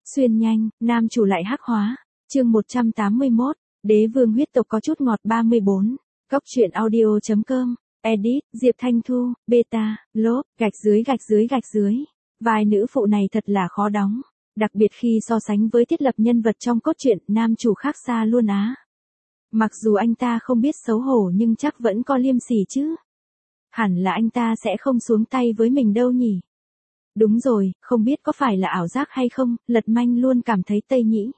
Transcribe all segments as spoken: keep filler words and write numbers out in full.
Xuyên nhanh, nam chủ lại hắc hóa. Chương một trăm tám mươi mốt, Đế vương huyết tộc có chút ngọt ba mươi bốn. Góc truyện audio chấm com. Edit, Diệp Thanh Thu, beta, lốp, gạch dưới gạch dưới gạch dưới. Vai nữ phụ này thật là khó đóng. Đặc biệt khi so sánh với thiết lập nhân vật trong cốt truyện, nam chủ khác xa luôn á. Mặc dù anh ta không biết xấu hổ nhưng chắc vẫn có liêm sỉ chứ. Hẳn là anh ta sẽ không xuống tay với mình đâu nhỉ. Đúng rồi, không biết có phải là ảo giác hay không, Lật Manh luôn cảm thấy Tây Nhĩ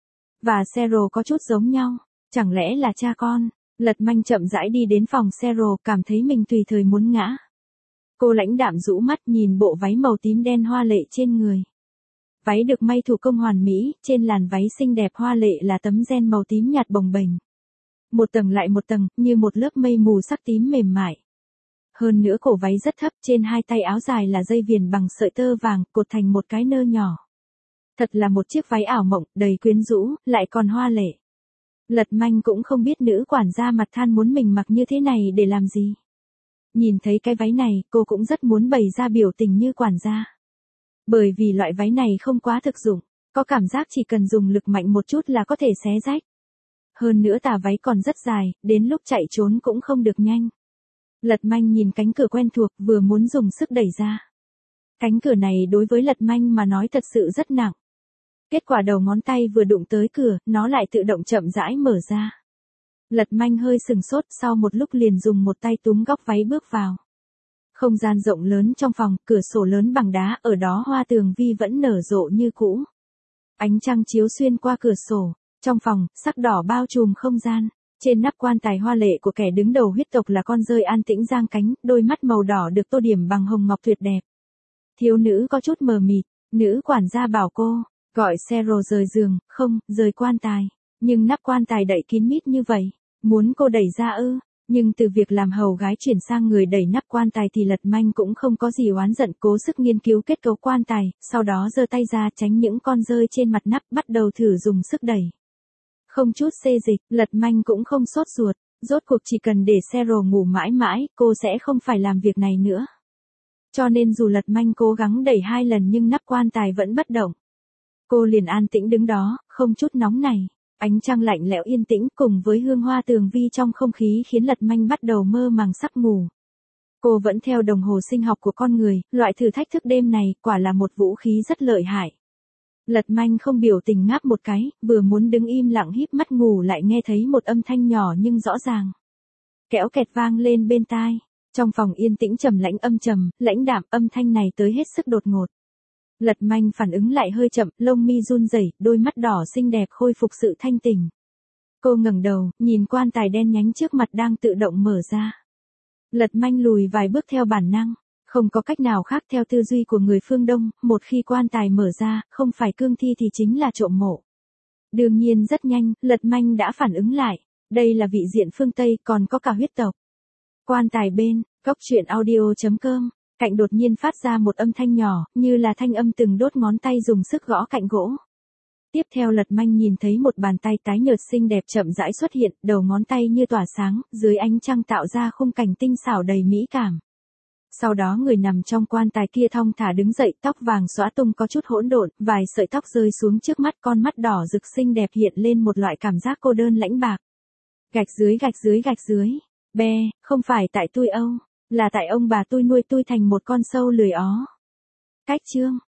và Sero có chút giống nhau. Chẳng lẽ là cha con? Lật Manh chậm rãi đi đến phòng Sero, cảm thấy mình tùy thời muốn ngã. Cô lãnh đạm rũ mắt nhìn bộ váy màu tím đen hoa lệ trên người. Váy được may thủ công hoàn mỹ, trên làn váy xinh đẹp hoa lệ là tấm ren màu tím nhạt bồng bềnh. Một tầng lại một tầng, như một lớp mây mù sắc tím mềm mại. Hơn nữa cổ váy rất thấp, trên hai tay áo dài là dây viền bằng sợi tơ vàng, cột thành một cái nơ nhỏ. Thật là một chiếc váy ảo mộng, đầy quyến rũ, lại còn hoa lệ. Lật Manh cũng không biết nữ quản gia mặt than muốn mình mặc như thế này để làm gì. Nhìn thấy cái váy này, cô cũng rất muốn bày ra biểu tình như quản gia. Bởi vì loại váy này không quá thực dụng, có cảm giác chỉ cần dùng lực mạnh một chút là có thể xé rách. Hơn nữa tà váy còn rất dài, đến lúc chạy trốn cũng không được nhanh. Lật Manh nhìn cánh cửa quen thuộc, vừa muốn dùng sức đẩy ra. Cánh cửa này đối với Lật Manh mà nói thật sự rất nặng. Kết quả đầu ngón tay vừa đụng tới cửa, nó lại tự động chậm rãi mở ra. Lật Manh hơi sừng sốt, sau một lúc liền dùng một tay túm góc váy bước vào. Không gian rộng lớn trong phòng, cửa sổ lớn bằng đá, ở đó hoa tường vi vẫn nở rộ như cũ. Ánh trăng chiếu xuyên qua cửa sổ, trong phòng, sắc đỏ bao trùm không gian. Trên nắp quan tài hoa lệ của kẻ đứng đầu huyết tộc là con dơi an tĩnh giang cánh, đôi mắt màu đỏ được tô điểm bằng hồng ngọc tuyệt đẹp. Thiếu nữ có chút mờ mịt, nữ quản gia bảo cô, gọi Sero rời giường, không, rời quan tài. Nhưng nắp quan tài đậy kín mít như vậy, muốn cô đẩy ra ư? Nhưng từ việc làm hầu gái chuyển sang người đẩy nắp quan tài thì Lật Manh cũng không có gì oán giận, cố sức nghiên cứu kết cấu quan tài, sau đó giơ tay ra tránh những con dơi trên mặt nắp, bắt đầu thử dùng sức đẩy. Không chút xê dịch, Lật Manh cũng không sốt ruột, rốt cuộc chỉ cần để Sero ngủ mãi mãi, cô sẽ không phải làm việc này nữa. Cho nên dù Lật Manh cố gắng đẩy hai lần nhưng nắp quan tài vẫn bất động. Cô liền an tĩnh đứng đó, không chút nóng này. Ánh trăng lạnh lẽo yên tĩnh cùng với hương hoa tường vi trong không khí khiến Lật Manh bắt đầu mơ màng sắp ngủ. Cô vẫn theo đồng hồ sinh học của con người, loại thử thách thức đêm này quả là một vũ khí rất lợi hại. Lật Manh không biểu tình ngáp một cái, vừa muốn đứng im lặng híp mắt ngủ lại nghe thấy một âm thanh nhỏ nhưng rõ ràng. Kéo kẹt vang lên bên tai. Trong phòng yên tĩnh trầm lãnh âm trầm, lãnh đạm, âm thanh này tới hết sức đột ngột. Lật Manh phản ứng lại hơi chậm, lông mi run rẩy, đôi mắt đỏ xinh đẹp khôi phục sự thanh tỉnh. Cô ngẩng đầu, nhìn quan tài đen nhánh trước mặt đang tự động mở ra. Lật Manh lùi vài bước theo bản năng, không có cách nào khác theo tư duy của người phương Đông, một khi quan tài mở ra, không phải cương thi thì chính là trộm mộ. Đương nhiên rất nhanh, Lật Manh đã phản ứng lại, đây là vị diện phương Tây, còn có cả huyết tộc. Quan tài bên, góc truyện audio chấm com. Cạnh đột nhiên phát ra một âm thanh nhỏ, như là thanh âm từng đốt ngón tay dùng sức gõ cạnh gỗ. Tiếp theo Lật Manh nhìn thấy một bàn tay tái nhợt xinh đẹp chậm rãi xuất hiện, đầu ngón tay như tỏa sáng, dưới ánh trăng tạo ra khung cảnh tinh xảo đầy mỹ cảm. Sau đó người nằm trong quan tài kia thong thả đứng dậy, tóc vàng xõa tung có chút hỗn độn, vài sợi tóc rơi xuống trước mắt, con mắt đỏ rực xinh đẹp hiện lên một loại cảm giác cô đơn lãnh bạc. Gạch dưới gạch dưới gạch dưới, be, không phải tại tôi Âu. Là tại ông bà tôi nuôi tôi thành một con sâu lười ó. Cách chương.